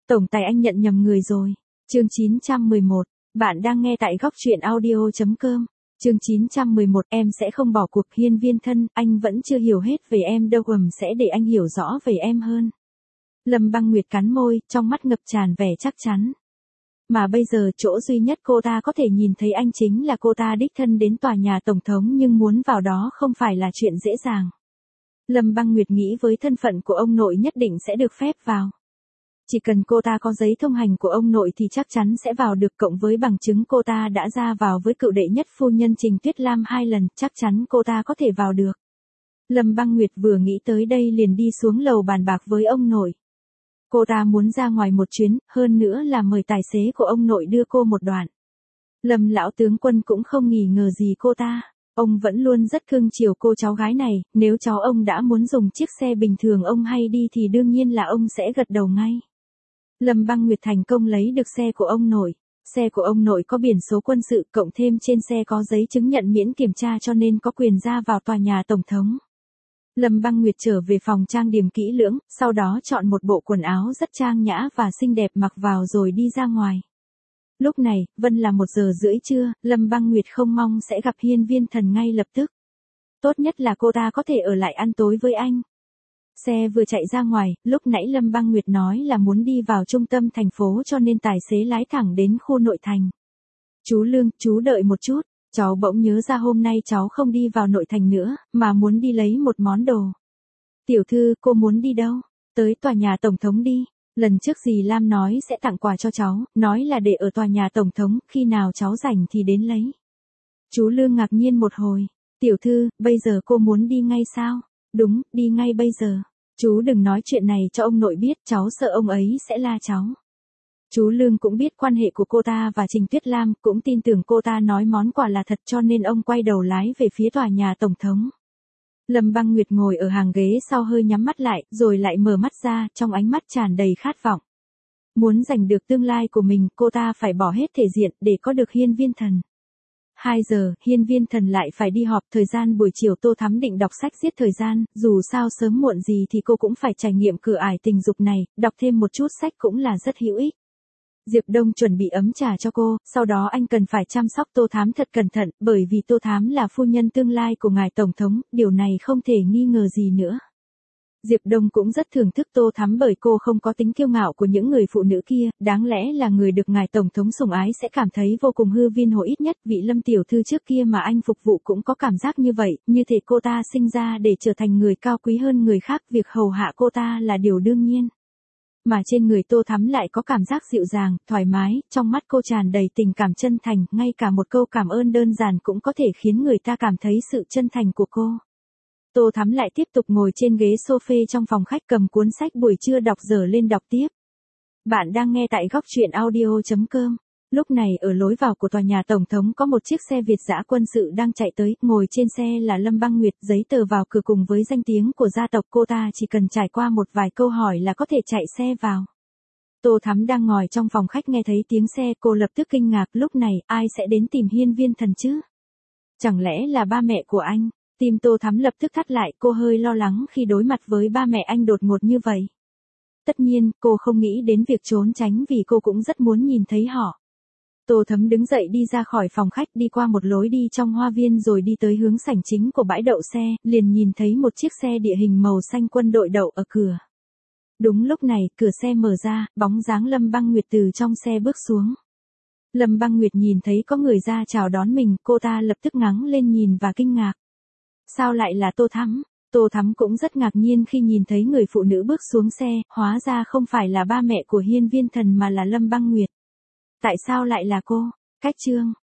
Tổng tài anh nhận nhầm người rồi. Chương 911, bạn đang nghe tại góc truyện audio.com. Chương 911, em sẽ không bỏ cuộc. Hiên Viên thân, anh vẫn chưa hiểu hết về em đâu, sẽ để anh hiểu rõ về em hơn. Lâm Băng Nguyệt cắn môi, trong mắt ngập tràn vẻ chắc chắn. Mà bây giờ chỗ duy nhất cô ta có thể nhìn thấy anh chính là cô ta đích thân đến tòa nhà tổng thống, nhưng muốn vào đó không phải là chuyện dễ dàng. Lâm Băng Nguyệt nghĩ với thân phận của ông nội nhất định sẽ được phép vào. Chỉ cần cô ta có giấy thông hành của ông nội thì chắc chắn sẽ vào được, cộng với bằng chứng cô ta đã ra vào với cựu đệ nhất phu nhân Trình Tuyết Lam 2 lần, chắc chắn cô ta có thể vào được. Lâm Băng Nguyệt vừa nghĩ tới đây liền đi xuống lầu bàn bạc với ông nội. Cô ta muốn ra ngoài một chuyến, hơn nữa là mời tài xế của ông nội đưa cô một đoạn. Lâm lão tướng quân cũng không nghi ngờ gì cô ta. Ông vẫn luôn rất cưng chiều cô cháu gái này, nếu cháu ông đã muốn dùng chiếc xe bình thường ông hay đi thì đương nhiên là ông sẽ gật đầu ngay. Lâm Băng Nguyệt thành công lấy được xe của ông nội. Xe của ông nội có biển số quân sự, cộng thêm trên xe có giấy chứng nhận miễn kiểm tra, cho nên có quyền ra vào tòa nhà tổng thống. Lâm Băng Nguyệt trở về phòng trang điểm kỹ lưỡng, sau đó chọn một bộ quần áo rất trang nhã và xinh đẹp mặc vào rồi đi ra ngoài. Lúc này, vẫn là 1:30 trưa, Lâm Băng Nguyệt không mong sẽ gặp Hiên Viên Thần ngay lập tức. Tốt nhất là cô ta có thể ở lại ăn tối với anh. Xe vừa chạy ra ngoài, lúc nãy Lâm Băng Nguyệt nói là muốn đi vào trung tâm thành phố, cho nên tài xế lái thẳng đến khu nội thành. Chú Lương, chú đợi một chút, cháu bỗng nhớ ra hôm nay cháu không đi vào nội thành nữa, mà muốn đi lấy một món đồ. Tiểu thư, cô muốn đi đâu? Tới tòa nhà tổng thống đi. Lần trước dì Lam nói sẽ tặng quà cho cháu, nói là để ở tòa nhà tổng thống, khi nào cháu rảnh thì đến lấy. Chú Lương ngạc nhiên một hồi. Tiểu thư, bây giờ cô muốn đi ngay sao? Đúng, đi ngay bây giờ. Chú đừng nói chuyện này cho ông nội biết, cháu sợ ông ấy sẽ la cháu. Chú Lương cũng biết quan hệ của cô ta và Trình Tuyết Lam, cũng tin tưởng cô ta nói món quà là thật, cho nên ông quay đầu lái về phía tòa nhà tổng thống. Lâm Băng Nguyệt ngồi ở hàng ghế sau hơi nhắm mắt lại, rồi lại mở mắt ra, trong ánh mắt tràn đầy khát vọng. Muốn giành được tương lai của mình, cô ta phải bỏ hết thể diện để có được Hiên Viên Thần. 2 giờ, Hiên Viên Thần lại phải đi họp. Thời gian buổi chiều Tô Thắm định đọc sách giết thời gian, dù sao sớm muộn gì thì cô cũng phải trải nghiệm cửa ải tình dục này, đọc thêm một chút sách cũng là rất hữu ích. Diệp Đông chuẩn bị ấm trà cho cô, sau đó anh cần phải chăm sóc Tô Thắm thật cẩn thận, bởi vì Tô Thắm là phu nhân tương lai của ngài tổng thống, điều này không thể nghi ngờ gì nữa. Diệp Đông cũng rất thưởng thức Tô Thắm bởi cô không có tính kiêu ngạo của những người phụ nữ kia, đáng lẽ là người được ngài tổng thống sủng ái sẽ cảm thấy vô cùng hư vinh hổ. Ít nhất vị Lâm tiểu thư trước kia mà anh phục vụ cũng có cảm giác như vậy, như thể cô ta sinh ra để trở thành người cao quý hơn người khác, việc hầu hạ cô ta là điều đương nhiên. Mà trên người Tô Thắm lại có cảm giác dịu dàng, thoải mái, trong mắt cô tràn đầy tình cảm chân thành, ngay cả một câu cảm ơn đơn giản cũng có thể khiến người ta cảm thấy sự chân thành của cô. Tô Thắm lại tiếp tục ngồi trên ghế sofa trong phòng khách, cầm cuốn sách buổi trưa đọc dở lên đọc tiếp. Bạn đang nghe tại góc truyện audio.com. Lúc này ở lối vào của tòa nhà tổng thống có một chiếc xe Việt dã quân sự đang chạy tới, ngồi trên xe là Lâm Băng Nguyệt, giấy tờ vào cửa cùng với danh tiếng của gia tộc cô ta chỉ cần trải qua một vài câu hỏi là có thể chạy xe vào. Tô Thắm đang ngồi trong phòng khách nghe thấy tiếng xe, cô lập tức kinh ngạc, lúc này ai sẽ đến tìm Hiên Viên Thần chứ? Chẳng lẽ là ba mẹ của anh? Tim Tô Thắm lập tức thắt lại, cô hơi lo lắng khi đối mặt với ba mẹ anh đột ngột như vậy. Tất nhiên, cô không nghĩ đến việc trốn tránh vì cô cũng rất muốn nhìn thấy họ. Tô Thắm đứng dậy đi ra khỏi phòng khách, đi qua một lối đi trong hoa viên rồi đi tới hướng sảnh chính của bãi đậu xe, liền nhìn thấy một chiếc xe địa hình màu xanh quân đội đậu ở cửa. Đúng lúc này, cửa xe mở ra, bóng dáng Lâm Băng Nguyệt từ trong xe bước xuống. Lâm Băng Nguyệt nhìn thấy có người ra chào đón mình, cô ta lập tức ngẩng lên nhìn và kinh ngạc. Sao lại là Tô Thắm? Tô Thắm cũng rất ngạc nhiên khi nhìn thấy người phụ nữ bước xuống xe, hóa ra không phải là ba mẹ của Hiên Viên Thần mà là Lâm Băng Nguyệt. Tại sao lại là cô? Cách chương.